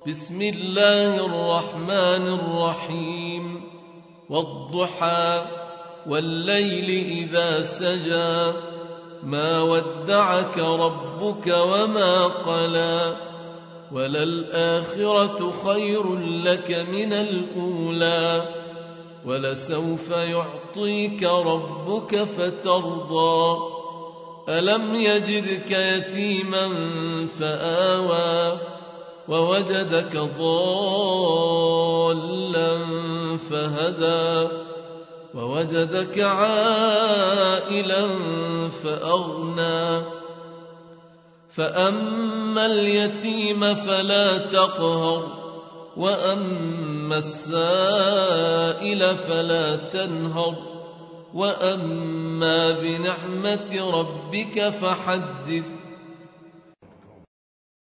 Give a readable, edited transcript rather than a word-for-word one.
بسم الله الرحمن الرحيم والضحى والليل إذا سجى ما ودعك ربك وما قلى وللآخرة خير لك من الأولى ولسوف يعطيك ربك فترضى ألم يجدك يتيما فآوى ووجدك ضالا فهدى ووجدك عائلا فأغنى فأما اليتيم فلا تقهر وأما السائل فلا تنهر وأما بنعمة ربك فحدث